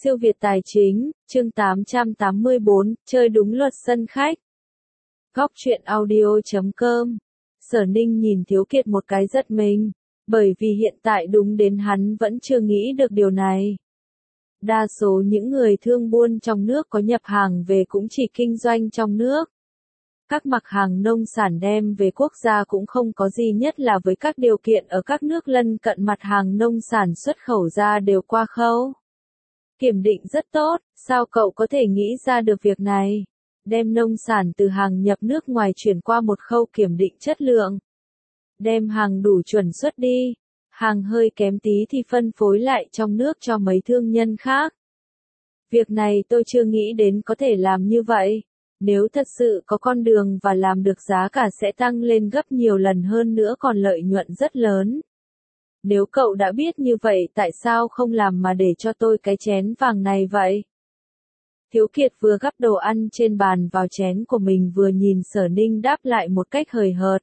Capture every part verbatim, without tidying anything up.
Siêu Việt Tài Chính, chương tám trăm tám mươi bốn, chơi đúng luật sân khách. Góc truyện audio chấm com. Sở Ninh nhìn Thiếu Kiệt một cái giật mình, bởi vì hiện tại đúng đến hắn vẫn chưa nghĩ được điều này. Đa số những người thương buôn trong nước có nhập hàng về cũng chỉ kinh doanh trong nước. Các mặt hàng nông sản đem về quốc gia cũng không có gì, nhất là với các điều kiện ở các nước lân cận, mặt hàng nông sản xuất khẩu ra đều qua khâu kiểm định rất tốt. Sao cậu có thể nghĩ ra được việc này? Đem nông sản từ hàng nhập nước ngoài chuyển qua một khâu kiểm định chất lượng. Đem hàng đủ chuẩn xuất đi. Hàng hơi kém tí thì phân phối lại trong nước cho mấy thương nhân khác. Việc này tôi chưa nghĩ đến có thể làm như vậy. Nếu thật sự có con đường và làm được, giá cả sẽ tăng lên gấp nhiều lần hơn nữa, còn lợi nhuận rất lớn. Nếu cậu đã biết như vậy, tại sao không làm mà để cho tôi cái chén vàng này vậy? Thiếu Kiệt vừa gắp đồ ăn trên bàn vào chén của mình, vừa nhìn Sở Ninh đáp lại một cách hời hợt.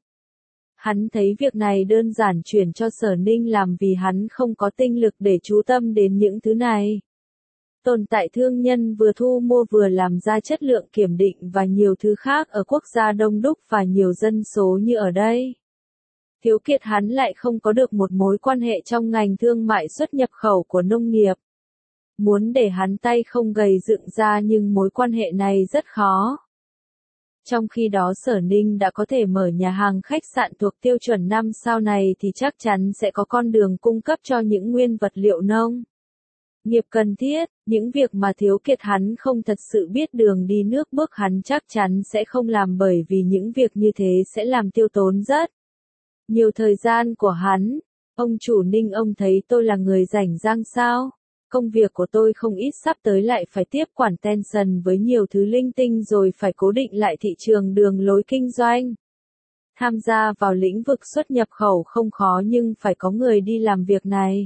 Hắn thấy việc này đơn giản chuyển cho Sở Ninh làm vì hắn không có tinh lực để chú tâm đến những thứ này. Tồn tại thương nhân vừa thu mua vừa làm ra chất lượng kiểm định và nhiều thứ khác ở quốc gia đông đúc và nhiều dân số như ở đây. Thiếu Kiệt hắn lại không có được một mối quan hệ trong ngành thương mại xuất nhập khẩu của nông nghiệp. Muốn để hắn tay không gầy dựng ra, nhưng mối quan hệ này rất khó. Trong khi đó Sở Ninh đã có thể mở nhà hàng khách sạn thuộc tiêu chuẩn năm sao này thì chắc chắn sẽ có con đường cung cấp cho những nguyên vật liệu nông nghiệp cần thiết. Những việc mà Thiếu Kiệt hắn không thật sự biết đường đi nước bước, hắn chắc chắn sẽ không làm, bởi vì những việc như thế sẽ làm tiêu tốn rất nhiều thời gian của hắn. Ông chủ Ninh, ông thấy tôi là người rảnh rang sao? Công việc của tôi không ít, sắp tới lại phải tiếp quản Tencent với nhiều thứ linh tinh, rồi phải cố định lại thị trường đường lối kinh doanh. Tham gia vào lĩnh vực xuất nhập khẩu không khó, nhưng phải có người đi làm việc này.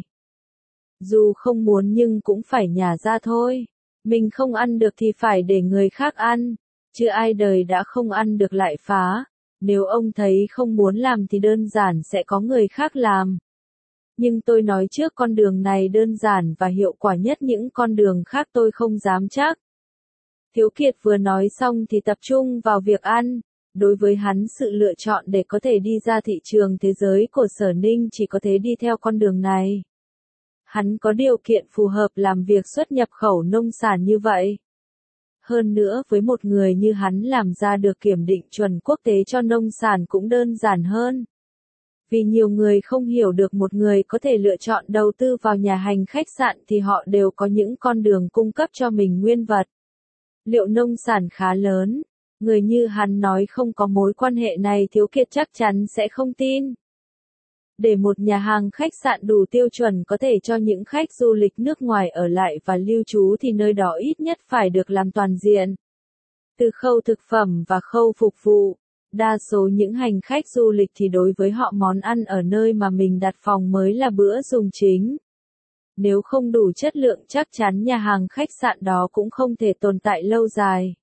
Dù không muốn nhưng cũng phải nhả ra thôi. Mình không ăn được thì phải để người khác ăn. Chứ ai đời đã không ăn được lại phá. Nếu ông thấy không muốn làm thì đơn giản sẽ có người khác làm. Nhưng tôi nói trước, con đường này đơn giản và hiệu quả nhất, những con đường khác tôi không dám chắc. Thiếu Kiệt vừa nói xong thì tập trung vào việc ăn. Đối với hắn, sự lựa chọn để có thể đi ra thị trường thế giới của Sở Ninh chỉ có thể đi theo con đường này. Hắn có điều kiện phù hợp làm việc xuất nhập khẩu nông sản như vậy. Hơn nữa, với một người như hắn, làm ra được kiểm định chuẩn quốc tế cho nông sản cũng đơn giản hơn. Vì nhiều người không hiểu được, một người có thể lựa chọn đầu tư vào nhà hàng khách sạn thì họ đều có những con đường cung cấp cho mình nguyên vật liệu nông sản khá lớn. Người như hắn nói không có mối quan hệ này, Thiếu Kiệt chắc chắn sẽ không tin. Để một nhà hàng khách sạn đủ tiêu chuẩn có thể cho những khách du lịch nước ngoài ở lại và lưu trú thì nơi đó ít nhất phải được làm toàn diện. Từ khâu thực phẩm và khâu phục vụ. Đa số những hành khách du lịch thì đối với họ, món ăn ở nơi mà mình đặt phòng mới là bữa dùng chính. Nếu không đủ chất lượng, chắc chắn nhà hàng khách sạn đó cũng không thể tồn tại lâu dài.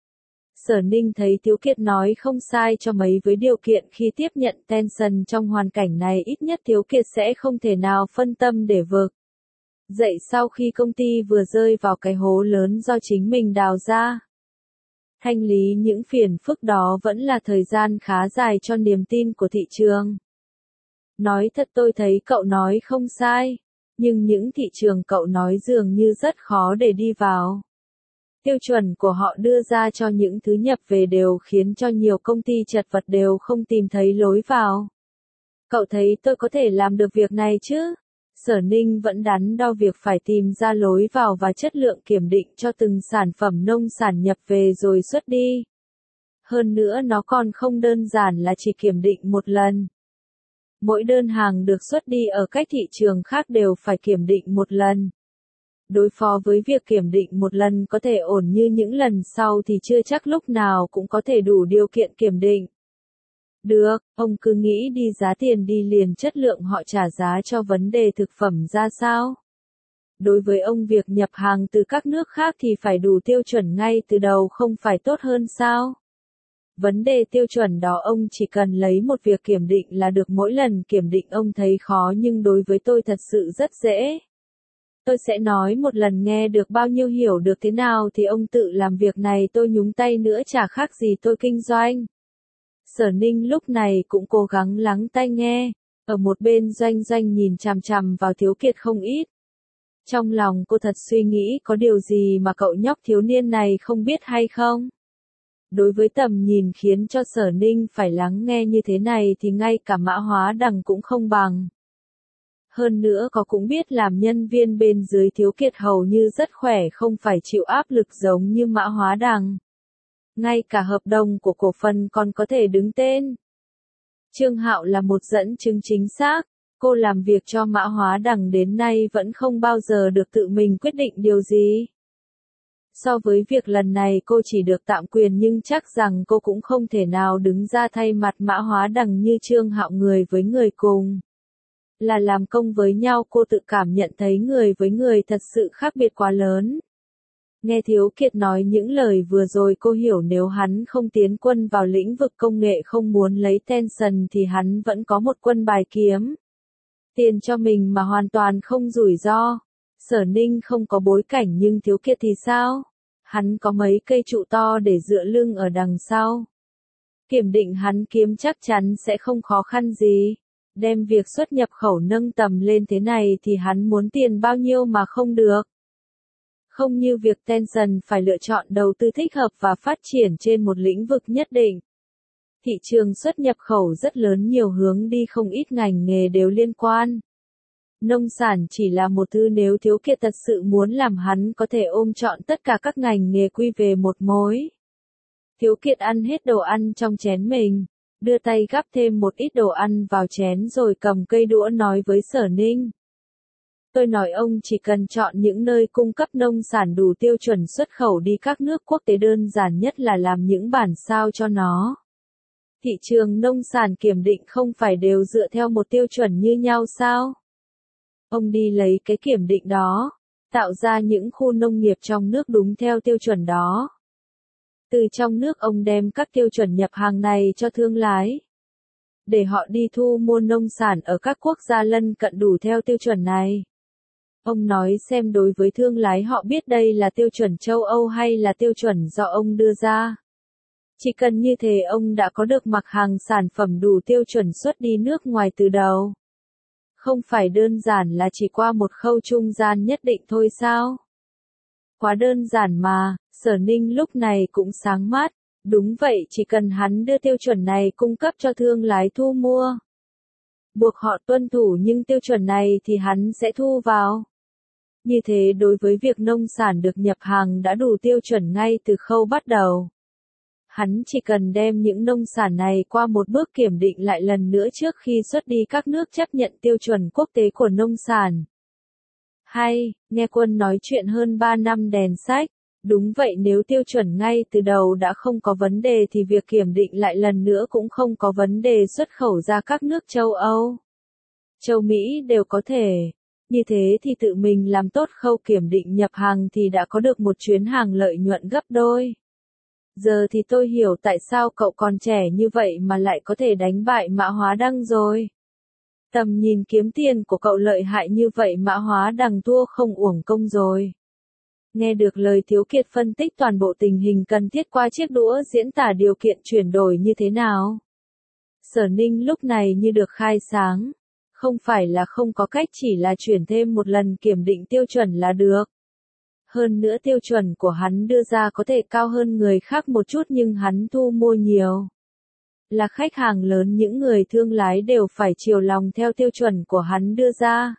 Sở Ninh thấy Thiếu Kiệt nói không sai cho mấy, với điều kiện khi tiếp nhận Tencent trong hoàn cảnh này, ít nhất Thiếu Kiệt sẽ không thể nào phân tâm để vực dậy sau khi công ty vừa rơi vào cái hố lớn do chính mình đào ra. Thanh lý những phiền phức đó vẫn là thời gian khá dài cho niềm tin của thị trường. Nói thật, tôi thấy cậu nói không sai, nhưng những thị trường cậu nói dường như rất khó để đi vào. Tiêu chuẩn của họ đưa ra cho những thứ nhập về đều khiến cho nhiều công ty chật vật, đều không tìm thấy lối vào. Cậu thấy tôi có thể làm được việc này chứ? Sở Ninh vẫn đắn đo việc phải tìm ra lối vào và chất lượng kiểm định cho từng sản phẩm nông sản nhập về rồi xuất đi. Hơn nữa, nó còn không đơn giản là chỉ kiểm định một lần. Mỗi đơn hàng được xuất đi ở các thị trường khác đều phải kiểm định một lần. Đối phó với việc kiểm định một lần có thể ổn như những lần sau thì chưa chắc lúc nào cũng có thể đủ điều kiện kiểm định. Được, ông cứ nghĩ đi, giá tiền đi liền, chất lượng họ trả giá cho vấn đề thực phẩm ra sao? Đối với ông, việc nhập hàng từ các nước khác thì phải đủ tiêu chuẩn ngay từ đầu, không phải tốt hơn sao? Vấn đề tiêu chuẩn đó ông chỉ cần lấy một việc kiểm định là được. Mỗi lần kiểm định ông thấy khó, nhưng đối với tôi thật sự rất dễ. Tôi sẽ nói một lần nghe được bao nhiêu hiểu được thế nào thì ông tự làm việc này, tôi nhúng tay nữa chả khác gì tôi kinh doanh. Sở Ninh lúc này cũng cố gắng lắng tai nghe, ở một bên Doanh Doanh nhìn chằm chằm vào Thiếu Kiệt không ít. Trong lòng cô thật suy nghĩ có điều gì mà cậu nhóc thiếu niên này không biết hay không? Đối với tầm nhìn khiến cho Sở Ninh phải lắng nghe như thế này thì ngay cả Mã Hóa Đằng cũng không bằng. Hơn nữa có cũng biết làm nhân viên bên dưới Thiếu Kiệt hầu như rất khỏe, không phải chịu áp lực giống như Mã Hóa Đằng. Ngay cả hợp đồng của cổ phần còn có thể đứng tên. Trương Hạo là một dẫn chứng chính xác, cô làm việc cho Mã Hóa Đằng đến nay vẫn không bao giờ được tự mình quyết định điều gì. So với việc lần này cô chỉ được tạm quyền nhưng chắc rằng cô cũng không thể nào đứng ra thay mặt Mã Hóa Đằng như Trương Hạo, người với người cùng. Là làm công với nhau, cô tự cảm nhận thấy người với người thật sự khác biệt quá lớn. Nghe Thiếu Kiệt nói những lời vừa rồi cô hiểu nếu hắn không tiến quân vào lĩnh vực công nghệ, không muốn lấy Tencent thì hắn vẫn có một quân bài kiếm tiền cho mình mà hoàn toàn không rủi ro. Sở Ninh không có bối cảnh nhưng Thiếu Kiệt thì sao? Hắn có mấy cây trụ to để dựa lưng ở đằng sau. Kiểm định hắn kiếm chắc chắn sẽ không khó khăn gì. Đem việc xuất nhập khẩu nâng tầm lên thế này thì hắn muốn tiền bao nhiêu mà không được. Không như việc Tencent phải lựa chọn đầu tư thích hợp và phát triển trên một lĩnh vực nhất định. Thị trường xuất nhập khẩu rất lớn, nhiều hướng đi, không ít ngành nghề đều liên quan. Nông sản chỉ là một thứ, nếu Thiếu Kiệt thật sự muốn làm hắn có thể ôm trọn tất cả các ngành nghề quy về một mối. Thiếu Kiệt ăn hết đồ ăn trong chén mình, đưa tay gắp thêm một ít đồ ăn vào chén rồi cầm cây đũa nói với Sở Ninh. Tôi nói ông chỉ cần chọn những nơi cung cấp nông sản đủ tiêu chuẩn xuất khẩu đi các nước quốc tế, đơn giản nhất là làm những bản sao cho nó. Thị trường nông sản kiểm định không phải đều dựa theo một tiêu chuẩn như nhau sao? Ông đi lấy cái kiểm định đó, tạo ra những khu nông nghiệp trong nước đúng theo tiêu chuẩn đó. Từ trong nước ông đem các tiêu chuẩn nhập hàng này cho thương lái, để họ đi thu mua nông sản ở các quốc gia lân cận đủ theo tiêu chuẩn này. Ông nói xem đối với thương lái họ biết đây là tiêu chuẩn châu Âu hay là tiêu chuẩn do ông đưa ra. Chỉ cần như thế ông đã có được mặt hàng sản phẩm đủ tiêu chuẩn xuất đi nước ngoài từ đầu. Không phải đơn giản là chỉ qua một khâu trung gian nhất định thôi sao? Quá đơn giản mà. Sở Ninh lúc này cũng sáng mắt. Đúng vậy, chỉ cần hắn đưa tiêu chuẩn này cung cấp cho thương lái thu mua, buộc họ tuân thủ những tiêu chuẩn này thì hắn sẽ thu vào. Như thế đối với việc nông sản được nhập hàng đã đủ tiêu chuẩn ngay từ khâu bắt đầu. Hắn chỉ cần đem những nông sản này qua một bước kiểm định lại lần nữa trước khi xuất đi các nước chấp nhận tiêu chuẩn quốc tế của nông sản. Hay, nghe Quân nói chuyện hơn ba năm đèn sách. Đúng vậy, nếu tiêu chuẩn ngay từ đầu đã không có vấn đề thì việc kiểm định lại lần nữa cũng không có vấn đề, xuất khẩu ra các nước châu Âu, châu Mỹ đều có thể. Như thế thì tự mình làm tốt khâu kiểm định nhập hàng thì đã có được một chuyến hàng lợi nhuận gấp đôi. Giờ thì tôi hiểu tại sao cậu còn trẻ như vậy mà lại có thể đánh bại Mã Hóa Đằng rồi. Tầm nhìn kiếm tiền của cậu lợi hại như vậy, Mã Hóa Đằng thua không uổng công rồi. Nghe được lời Thiếu Kiệt phân tích toàn bộ tình hình cần thiết qua chiếc đũa, diễn tả điều kiện chuyển đổi như thế nào. Sở Ninh lúc này như được khai sáng. Không phải là không có cách, chỉ là chuyển thêm một lần kiểm định tiêu chuẩn là được. Hơn nữa tiêu chuẩn của hắn đưa ra có thể cao hơn người khác một chút nhưng hắn thu mua nhiều. Là khách hàng lớn, những người thương lái đều phải chiều lòng theo tiêu chuẩn của hắn đưa ra.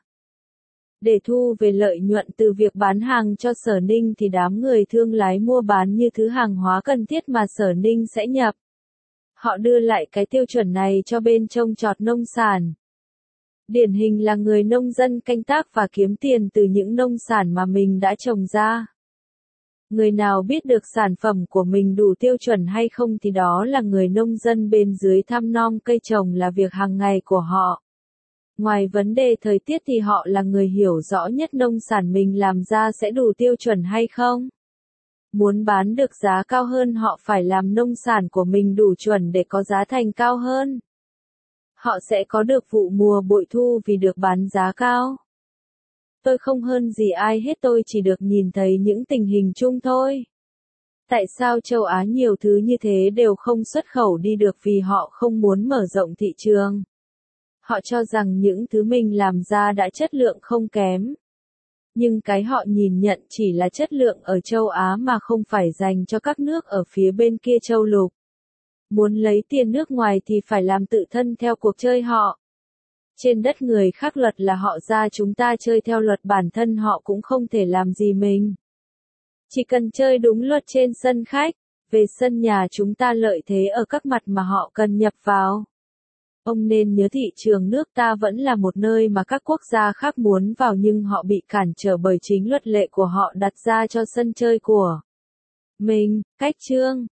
Để thu về lợi nhuận từ việc bán hàng cho Sở Ninh thì đám người thương lái mua bán như thứ hàng hóa cần thiết mà Sở Ninh sẽ nhập. Họ đưa lại cái tiêu chuẩn này cho bên trông trọt nông sản. Điển hình là người nông dân canh tác và kiếm tiền từ những nông sản mà mình đã trồng ra. Người nào biết được sản phẩm của mình đủ tiêu chuẩn hay không thì đó là người nông dân bên dưới, thăm nom cây trồng là việc hàng ngày của họ. Ngoài vấn đề thời tiết thì họ là người hiểu rõ nhất nông sản mình làm ra sẽ đủ tiêu chuẩn hay không. Muốn bán được giá cao hơn họ phải làm nông sản của mình đủ chuẩn để có giá thành cao hơn. Họ sẽ có được vụ mùa bội thu vì được bán giá cao. Tôi không hơn gì ai hết, tôi chỉ được nhìn thấy những tình hình chung thôi. Tại sao châu Á nhiều thứ như thế đều không xuất khẩu đi được vì họ không muốn mở rộng thị trường? Họ cho rằng những thứ mình làm ra đã chất lượng không kém. Nhưng cái họ nhìn nhận chỉ là chất lượng ở châu Á mà không phải dành cho các nước ở phía bên kia châu lục. Muốn lấy tiền nước ngoài thì phải làm tự thân theo cuộc chơi họ. Trên đất người khác luật là họ ra, chúng ta chơi theo luật bản thân họ cũng không thể làm gì mình. Chỉ cần chơi đúng luật trên sân khách, về sân nhà chúng ta lợi thế ở các mặt mà họ cần nhập vào. Ông nên nhớ thị trường nước ta vẫn là một nơi mà các quốc gia khác muốn vào nhưng họ bị cản trở bởi chính luật lệ của họ đặt ra cho sân chơi của mình. Cách chương